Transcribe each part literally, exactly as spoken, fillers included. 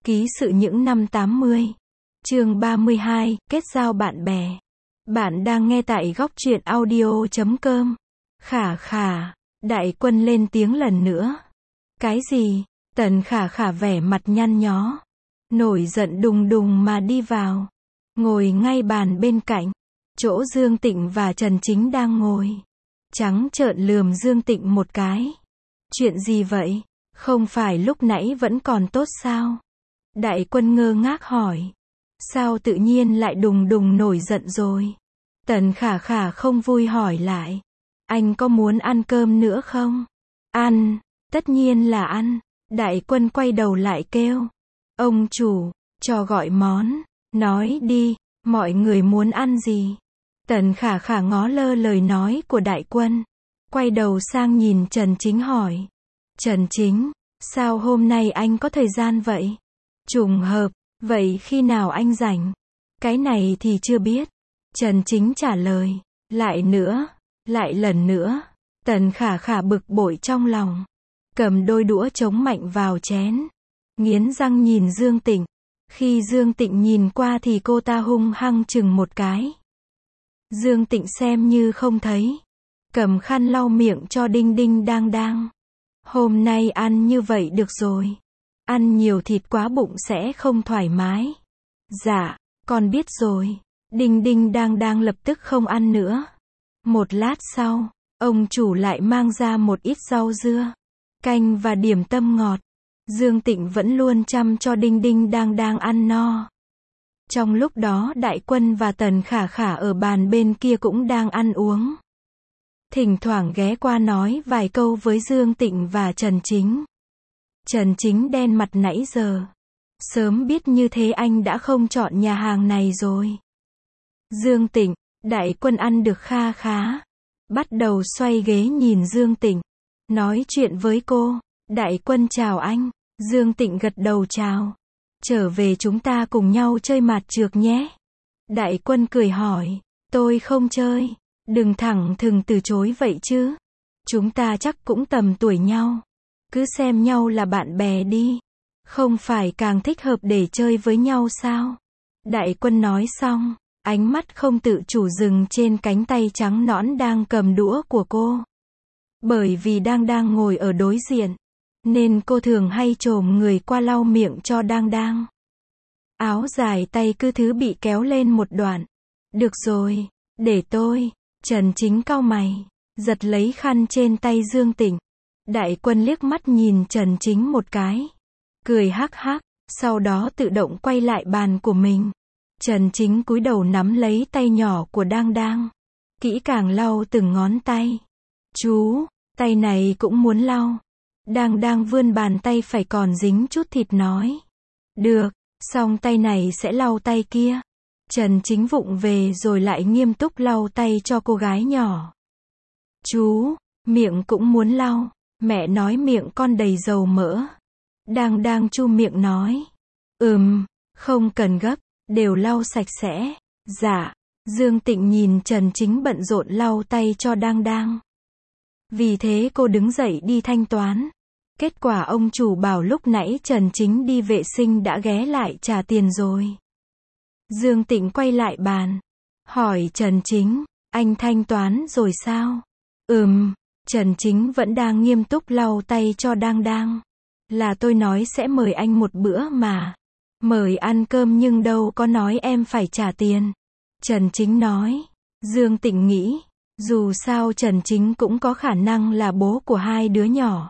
Ký sự những năm tám mươi. Chương ba mươi hai, kết giao bạn bè. Bạn đang nghe tại góc truyện audio chấm com. Khả khả, Đại Quân lên tiếng lần nữa. Cái gì? Tần Khả Khả vẻ mặt nhăn nhó, nổi giận đùng đùng mà đi vào, ngồi ngay bàn bên cạnh, chỗ Dương Tịnh và Trần Chính đang ngồi. Trắng trợn lườm Dương Tịnh một cái. Chuyện gì vậy? Không phải lúc nãy vẫn còn tốt sao? Đại Quân ngơ ngác hỏi. Sao tự nhiên lại đùng đùng nổi giận rồi? Tần Khả Khả không vui hỏi lại. Anh có muốn ăn cơm nữa không? Ăn, tất nhiên là ăn. Đại Quân quay đầu lại kêu. Ông chủ, cho gọi món. Nói đi, mọi người muốn ăn gì? Tần Khả Khả ngó lơ lời nói của Đại Quân. Quay đầu sang nhìn Trần Chính hỏi. Trần Chính, sao hôm nay anh có thời gian vậy? Trùng hợp, vậy khi nào anh rảnh? Cái này thì chưa biết. Trần Chính trả lời. Lại nữa, lại lần nữa. Tần Khả Khả bực bội trong lòng. Cầm đôi đũa chống mạnh vào chén. Nghiến răng nhìn Dương Tịnh. Khi Dương Tịnh nhìn qua thì cô ta hung hăng chừng một cái. Dương Tịnh xem như không thấy. Cầm khăn lau miệng cho Đinh Đinh Đang Đang. Hôm nay ăn như vậy được rồi. Ăn nhiều thịt quá bụng sẽ không thoải mái. Dạ, con biết rồi. Đinh Đinh Đang Đang lập tức không ăn nữa. Một lát sau, ông chủ lại mang ra một ít rau dưa, canh và điểm tâm ngọt. Dương Tịnh vẫn luôn chăm cho Đinh Đinh Đang Đang ăn no. Trong lúc đó Đại Quân và Tần Khả Khả ở bàn bên kia cũng đang ăn uống. Thỉnh thoảng ghé qua nói vài câu với Dương Tịnh và Trần Chính. Trần Chính đen mặt nãy giờ. Sớm biết như thế anh đã không chọn nhà hàng này rồi. Dương Tịnh, Đại Quân ăn được kha khá. Bắt đầu xoay ghế nhìn Dương Tịnh. Nói chuyện với cô. Đại Quân chào anh. Dương Tịnh gật đầu chào. Trở về chúng ta cùng nhau chơi mạt trược nhé. Đại Quân cười hỏi. Tôi không chơi. Đừng thẳng thừng từ chối vậy chứ. Chúng ta chắc cũng tầm tuổi nhau. Cứ xem nhau là bạn bè đi. Không phải càng thích hợp để chơi với nhau sao? Đại Quân nói xong, ánh mắt không tự chủ dừng trên cánh tay trắng nõn đang cầm đũa của cô. Bởi vì Đang Đang ngồi ở đối diện, nên cô thường hay chồm người qua lau miệng cho Đang Đang. Áo dài tay cứ thứ bị kéo lên một đoạn. Được rồi, để tôi. Trần Chính cau mày, giật lấy khăn trên tay Dương Tịnh. Đại Quân liếc mắt nhìn Trần Chính một cái, cười hắc hắc, sau đó tự động quay lại bàn của mình. Trần Chính cúi đầu nắm lấy tay nhỏ của Đang Đang, kỹ càng lau từng ngón tay. Chú, tay này cũng muốn lau. Đang Đang vươn bàn tay phải còn dính chút thịt nói. Được, xong tay này sẽ lau tay kia. Trần Chính vụng về rồi lại nghiêm túc lau tay cho cô gái nhỏ. Chú, miệng cũng muốn lau. Mẹ nói miệng con đầy dầu mỡ. Đang Đang chu miệng nói. Ừm, không cần gấp, đều lau sạch sẽ. Dạ. Dương Tịnh nhìn Trần Chính bận rộn lau tay cho Đang Đang. Vì thế cô đứng dậy đi thanh toán. Kết quả ông chủ bảo lúc nãy Trần Chính đi vệ sinh đã ghé lại trả tiền rồi. Dương Tịnh quay lại bàn, hỏi Trần Chính, anh thanh toán rồi sao? Ừm, Trần Chính vẫn đang nghiêm túc lau tay cho Đang Đang. Là tôi nói sẽ mời anh một bữa mà. Mời ăn cơm nhưng đâu có nói em phải trả tiền. Trần Chính nói. Dương Tịnh nghĩ, dù sao Trần Chính cũng có khả năng là bố của hai đứa nhỏ.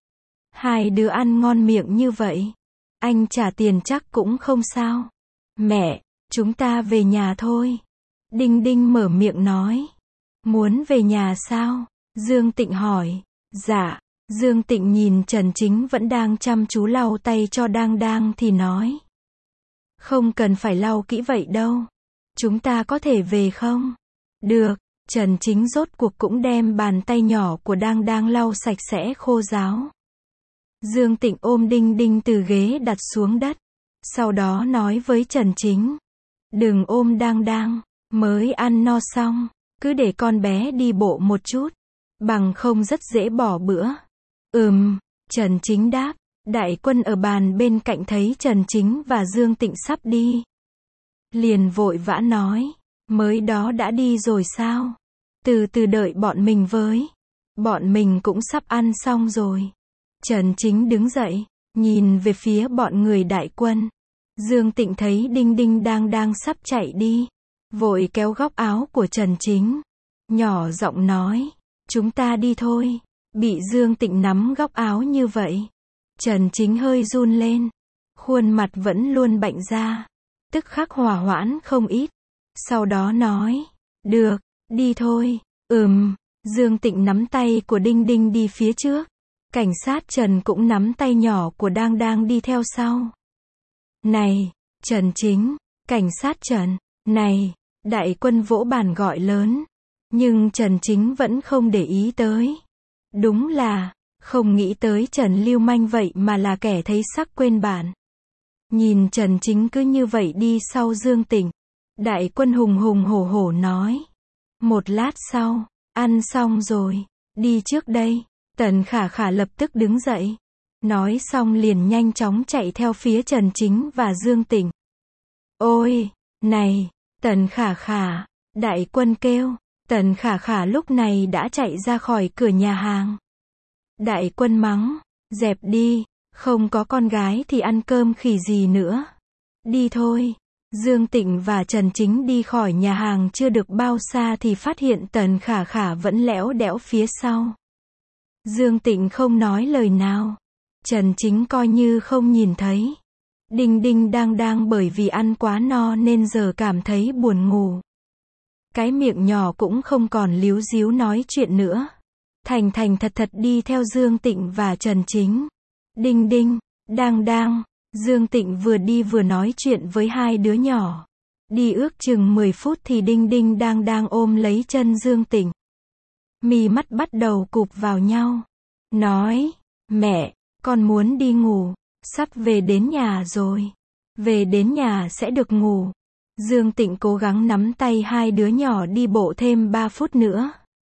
Hai đứa ăn ngon miệng như vậy, anh trả tiền chắc cũng không sao. Mẹ, chúng ta về nhà thôi. Đinh Đinh mở miệng nói. Muốn về nhà sao? Dương Tịnh hỏi. Dạ. Dương Tịnh nhìn Trần Chính vẫn đang chăm chú lau tay cho Đang Đang thì nói. Không cần phải lau kỹ vậy đâu. Chúng ta có thể về không? Được. Trần Chính rốt cuộc cũng đem bàn tay nhỏ của Đang Đang lau sạch sẽ khô ráo. Dương Tịnh ôm Đinh Đinh từ ghế đặt xuống đất. Sau đó nói với Trần Chính. Đừng ôm Đang Đang, mới ăn no xong. Cứ để con bé đi bộ một chút. Bằng không rất dễ bỏ bữa. Ừm, Trần Chính đáp. Đại Quân ở bàn bên cạnh thấy Trần Chính và Dương Tịnh sắp đi. Liền vội vã nói, mới đó đã đi rồi sao? Từ từ đợi bọn mình với. Bọn mình cũng sắp ăn xong rồi. Trần Chính đứng dậy, nhìn về phía bọn người Đại Quân. Dương Tịnh thấy Đinh Đinh đang đang sắp chạy đi. Vội kéo góc áo của Trần Chính. Nhỏ giọng nói, chúng ta đi thôi. Bị Dương Tịnh nắm góc áo như vậy. Trần Chính hơi run lên. Khuôn mặt vẫn luôn bệnh ra. Tức khắc hòa hoãn không ít. Sau đó nói, được, đi thôi. Ừm, Dương Tịnh nắm tay của Đinh Đinh đi phía trước. Cảnh sát Trần cũng nắm tay nhỏ của Đang Đang đi theo sau. Này, Trần Chính, cảnh sát Trần, này, Đại Quân vỗ bàn gọi lớn. Nhưng Trần Chính vẫn không để ý tới. Đúng là, không nghĩ tới Trần lưu manh vậy mà là kẻ thấy sắc quên bản. Nhìn Trần Chính cứ như vậy đi sau Dương Tịnh. Đại Quân hùng hùng hổ hổ nói. Một lát sau, ăn xong rồi, đi trước đây. Tần Khả Khả lập tức đứng dậy. Nói xong liền nhanh chóng chạy theo phía Trần Chính và Dương Tịnh. Ôi, này, Tần Khả Khả, Đại Quân kêu. Tần Khả Khả lúc này đã chạy ra khỏi cửa nhà hàng. Đại Quân mắng, dẹp đi, không có con gái thì ăn cơm khỉ gì nữa. Đi thôi. Dương Tịnh và Trần Chính đi khỏi nhà hàng chưa được bao xa thì phát hiện Tần Khả Khả vẫn lẽo đẽo phía sau. Dương Tịnh không nói lời nào. Trần Chính coi như không nhìn thấy. Đinh Đinh đang đang bởi vì ăn quá no nên giờ cảm thấy buồn ngủ. Cái miệng nhỏ cũng không còn líu díu nói chuyện nữa. Thành thành thật thật đi theo Dương Tịnh và Trần Chính. Đinh Đinh, đang đang, Dương Tịnh vừa đi vừa nói chuyện với hai đứa nhỏ. Đi ước chừng mười phút thì Đinh Đinh đang đang ôm lấy chân Dương Tịnh. Mí mắt bắt đầu cụp vào nhau. Nói, mẹ, con muốn đi ngủ, sắp về đến nhà rồi. Về đến nhà sẽ được ngủ. Dương Tịnh cố gắng nắm tay hai đứa nhỏ đi bộ thêm ba phút nữa.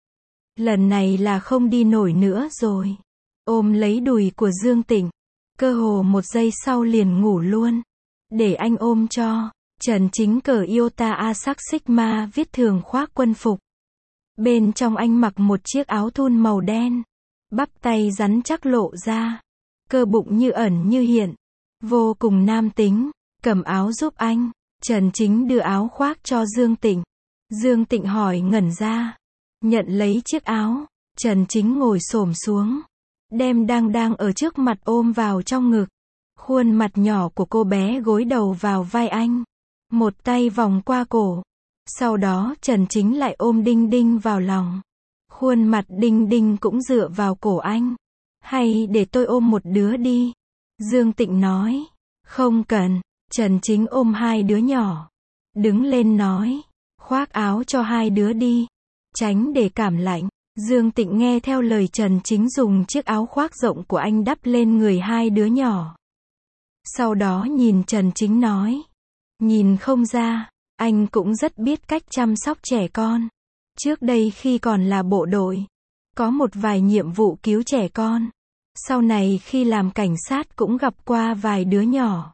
Lần này là không đi nổi nữa rồi. Ôm lấy đùi của Dương Tịnh. Cơ hồ một giây sau liền ngủ luôn. Để anh ôm cho. Trần Chính cởi Iota Asac Sigma viết thường khoác quân phục. Bên trong anh mặc một chiếc áo thun màu đen. Bắp tay rắn chắc lộ ra. Cơ bụng như ẩn như hiện. Vô cùng nam tính. Cầm áo giúp anh. Trần Chính đưa áo khoác cho Dương Tịnh. Dương Tịnh hỏi ngẩn ra. Nhận lấy chiếc áo. Trần Chính ngồi xổm xuống. Đem đang đang ở trước mặt ôm vào trong ngực. Khuôn mặt nhỏ của cô bé gối đầu vào vai anh. Một tay vòng qua cổ. Sau đó Trần Chính lại ôm Đinh Đinh vào lòng. Khuôn mặt Đinh Đinh cũng dựa vào cổ anh. Hay để tôi ôm một đứa đi. Dương Tịnh nói. Không cần. Trần Chính ôm hai đứa nhỏ. Đứng lên nói. Khoác áo cho hai đứa đi. Tránh để cảm lạnh. Dương Tịnh nghe theo lời Trần Chính dùng chiếc áo khoác rộng của anh đắp lên người hai đứa nhỏ. Sau đó nhìn Trần Chính nói. Nhìn không ra, anh cũng rất biết cách chăm sóc trẻ con. Trước đây khi còn là bộ đội, có một vài nhiệm vụ cứu trẻ con. Sau này khi làm cảnh sát cũng gặp qua vài đứa nhỏ.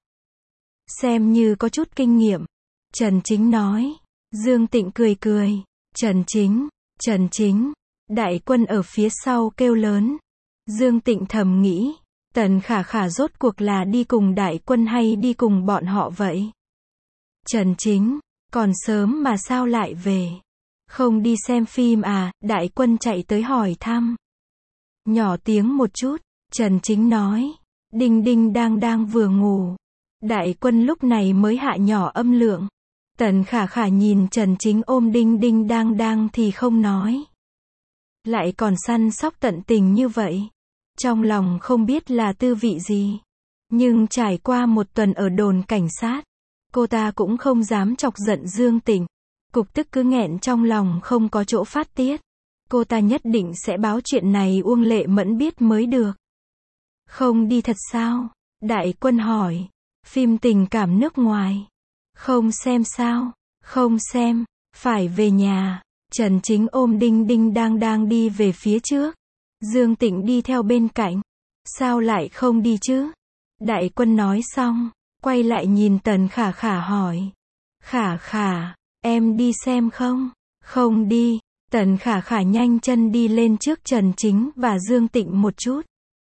Xem như có chút kinh nghiệm. Trần Chính nói. Dương Tịnh cười cười. Trần Chính, Trần Chính. Đại Quân ở phía sau kêu lớn. Dương Tịnh thầm nghĩ. Tần Khả Khả rốt cuộc là đi cùng Đại Quân hay đi cùng bọn họ vậy? Trần Chính, còn sớm mà sao lại về? Không đi xem phim à? Đại Quân chạy tới hỏi thăm. Nhỏ tiếng một chút, Trần Chính nói. Đinh Đinh đang đang vừa ngủ. Đại Quân lúc này mới hạ nhỏ âm lượng. Tần Khả Khả nhìn Trần Chính ôm Đinh Đinh đang đang thì không nói. Lại còn săn sóc tận tình như vậy. Trong lòng không biết là tư vị gì. Nhưng trải qua một tuần ở đồn cảnh sát, cô ta cũng không dám chọc giận Dương Tịnh. Cục tức cứ nghẹn trong lòng không có chỗ phát tiết. Cô ta nhất định sẽ báo chuyện này Uông Lệ Mẫn biết mới được. Không đi thật sao? Đại Quân hỏi. Phim tình cảm nước ngoài. Không xem sao? Không xem. Phải về nhà. Trần Chính ôm Đinh Đinh đang đang đi về phía trước. Dương Tịnh đi theo bên cạnh. Sao lại không đi chứ? Đại Quân nói xong, quay lại nhìn Tần Khả Khả hỏi. Khả Khả, em đi xem không? Không đi. Tần Khả Khả nhanh chân đi lên trước Trần Chính và Dương Tịnh một chút.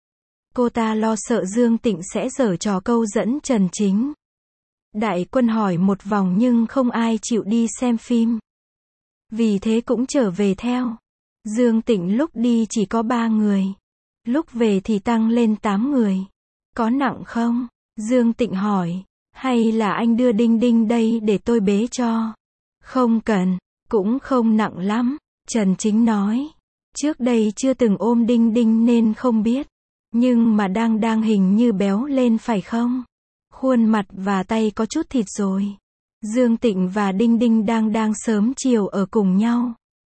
Cô ta lo sợ Dương Tịnh sẽ giở trò câu dẫn Trần Chính. Đại Quân hỏi một vòng nhưng không ai chịu đi xem phim. Vì thế cũng trở về theo. Dương Tịnh lúc đi chỉ có ba người. Lúc về thì tăng lên tám người. Có nặng không? Dương Tịnh hỏi. Hay là anh đưa Đinh Đinh đây để tôi bế cho? Không cần, cũng không nặng lắm. Trần Chính nói. Trước đây chưa từng ôm Đinh Đinh nên không biết. Nhưng mà đang đang hình như béo lên phải không? Khuôn mặt và tay có chút thịt rồi. Dương Tịnh và Đinh Đinh đang đang sớm chiều ở cùng nhau.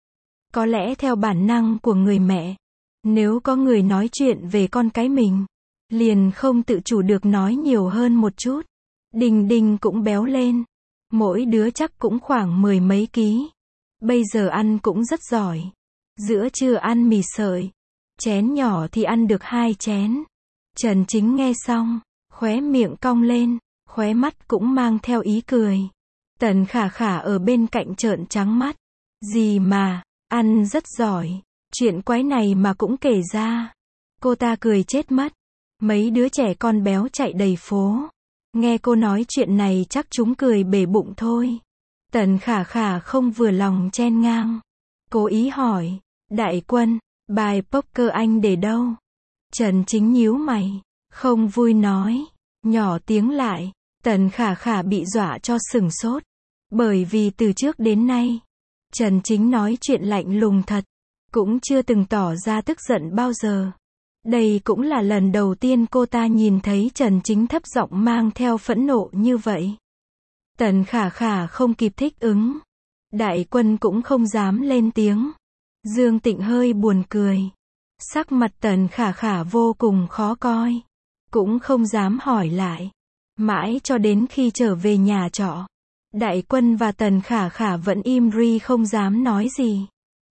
Có lẽ theo bản năng của người mẹ, nếu có người nói chuyện về con cái mình, liền không tự chủ được nói nhiều hơn một chút. Đinh Đinh cũng béo lên. Mỗi đứa chắc cũng khoảng mười mấy ký. Bây giờ ăn cũng rất giỏi. Giữa trưa ăn mì sợi. Chén nhỏ thì ăn được hai chén. Trần Chính nghe xong, khóe miệng cong lên, khóe mắt cũng mang theo ý cười. Tần Khả Khả ở bên cạnh trợn trắng mắt. Gì mà, ăn rất giỏi. Chuyện quái này mà cũng kể ra. Cô ta cười chết mất. Mấy đứa trẻ con béo chạy đầy phố. Nghe cô nói chuyện này chắc chúng cười bể bụng thôi. Tần Khả Khả không vừa lòng chen ngang. Cố ý hỏi. Đại Quân, bài poker anh để đâu? Trần Chính nhíu mày. Không vui nói. Nhỏ tiếng lại. Tần Khả Khả bị dọa cho sửng sốt. Bởi vì từ trước đến nay, Trần Chính nói chuyện lạnh lùng thật. Cũng chưa từng tỏ ra tức giận bao giờ. Đây cũng là lần đầu tiên cô ta nhìn thấy Trần Chính thấp giọng mang theo phẫn nộ như vậy. Tần Khả Khả không kịp thích ứng. Đại Quân cũng không dám lên tiếng. Dương Tịnh hơi buồn cười. Sắc mặt Tần Khả Khả vô cùng khó coi. Cũng không dám hỏi lại. Mãi cho đến khi trở về nhà trọ, Đại Quân và Tần Khả Khả vẫn im ri không dám nói gì.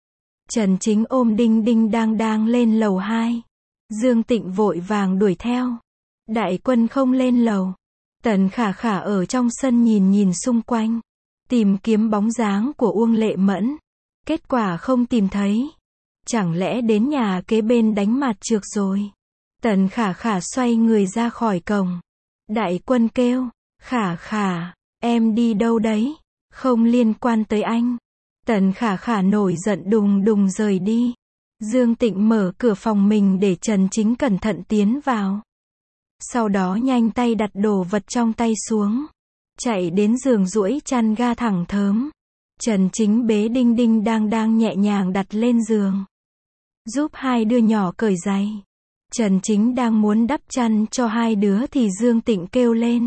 Trần Chính ôm Đinh Đinh đang đang lên lầu hai. Dương Tịnh vội vàng đuổi theo. Đại Quân không lên lầu. Tần Khả Khả ở trong sân nhìn nhìn xung quanh. Tìm kiếm bóng dáng của Uông Lệ Mẫn. Kết quả không tìm thấy. Chẳng lẽ đến nhà kế bên đánh mặt trược rồi. Tần Khả Khả xoay người ra khỏi cổng. Đại Quân kêu. Khả Khả, em đi đâu đấy? Không liên quan tới anh. Tần Khả Khả nổi giận đùng đùng rời đi. Dương Tịnh mở cửa phòng mình để Trần Chính cẩn thận tiến vào. Sau đó nhanh tay đặt đồ vật trong tay xuống. Chạy đến giường duỗi chăn ga thẳng thớm. Trần Chính bế Đinh Đinh đang đang nhẹ nhàng đặt lên giường. Giúp hai đứa nhỏ cởi giày. Trần Chính đang muốn đắp chăn cho hai đứa thì Dương Tịnh kêu lên.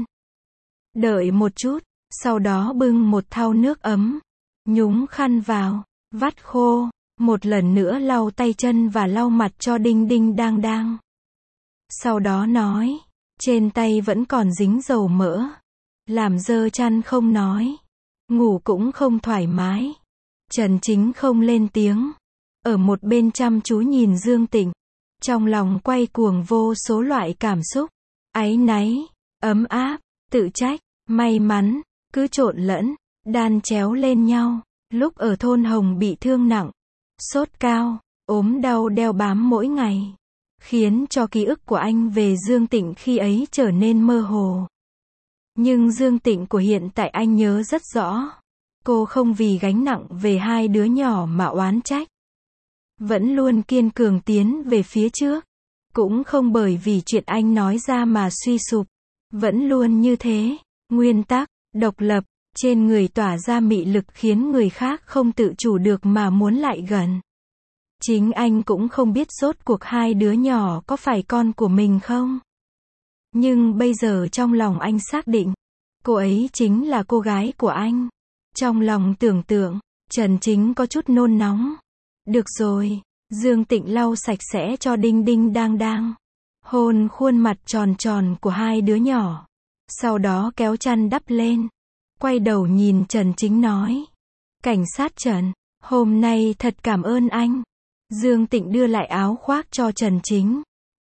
Đợi một chút, sau đó bưng một thau nước ấm. Nhúng khăn vào, vắt khô. Một lần nữa lau tay chân và lau mặt cho Đinh Đinh đang đang. Sau đó nói. Trên tay vẫn còn dính dầu mỡ. Làm dơ chăn không nói. Ngủ cũng không thoải mái. Trần Chính không lên tiếng. Ở một bên chăm chú nhìn Dương Tịnh. Trong lòng quay cuồng vô số loại cảm xúc. Áy náy, ấm áp, tự trách, may mắn, cứ trộn lẫn, đan chéo lên nhau. Lúc ở thôn Hồng bị thương nặng, sốt cao, ốm đau đeo bám mỗi ngày. Khiến cho ký ức của anh về Dương Tịnh khi ấy trở nên mơ hồ. Nhưng Dương Tịnh của hiện tại anh nhớ rất rõ. Cô không vì gánh nặng về hai đứa nhỏ mà oán trách. Vẫn luôn kiên cường tiến về phía trước. Cũng không bởi vì chuyện anh nói ra mà suy sụp. Vẫn luôn như thế. Nguyên tắc, độc lập, trên người tỏa ra mị lực khiến người khác không tự chủ được mà muốn lại gần. Chính anh cũng không biết rốt cuộc hai đứa nhỏ có phải con của mình không. Nhưng bây giờ trong lòng anh xác định, cô ấy chính là cô gái của anh. Trong lòng tưởng tượng, Trần Chính có chút nôn nóng. Được rồi, Dương Tịnh lau sạch sẽ cho Đinh Đinh đang đang. Hôn khuôn mặt tròn tròn của hai đứa nhỏ. Sau đó kéo chăn đắp lên. Quay đầu nhìn Trần Chính nói. Cảnh sát Trần, hôm nay thật cảm ơn anh. Dương Tịnh đưa lại áo khoác cho Trần Chính.